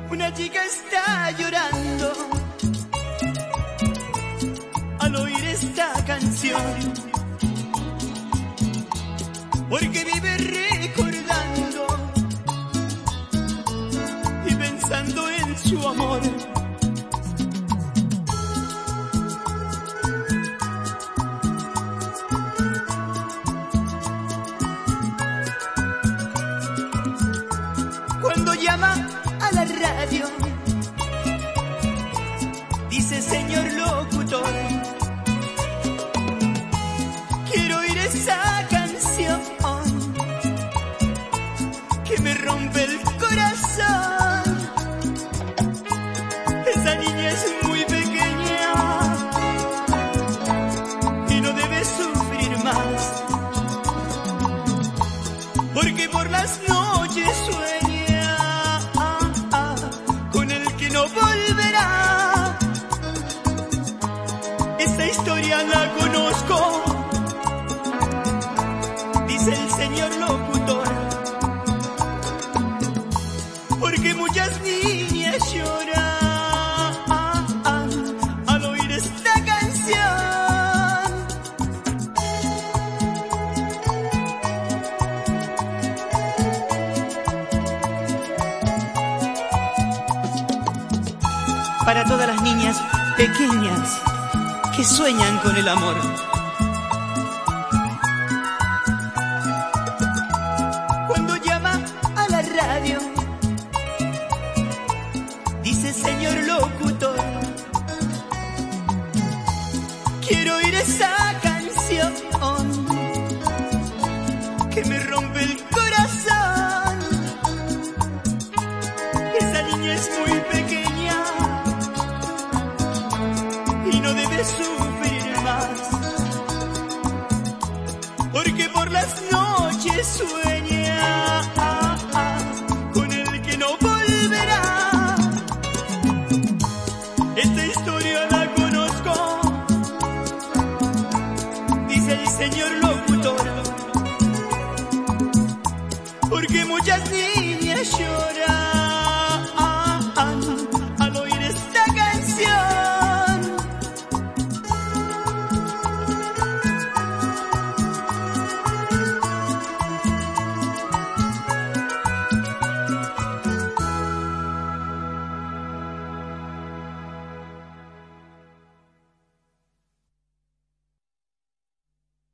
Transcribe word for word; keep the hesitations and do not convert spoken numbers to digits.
Una chica está llorando al oír esta canción, porque vive recordando y pensando en su amor. Cuando llama a la radio, dice: señor locutor, quiero oír esa canción que me rompe el corazón. Esa niña es muy pequeña y no debe sufrir más, porque por las noches sueña con el que no volverá. Esta historia la conozco, dice el señor locutor, porque muchas niñas lloran al oír esta canción. Para todas las niñas pequeñas que sueñan con el amor. Cuando llama a la radio, dice: señor locutor, quiero oír esa canción que me rompe el corazón. Esa niña es muy pequeña y no debe sufrir más, porque por las noches sueña con el que no volverá. Esta historia la conozco, dice el señor locutor, porque muchas niñas lloran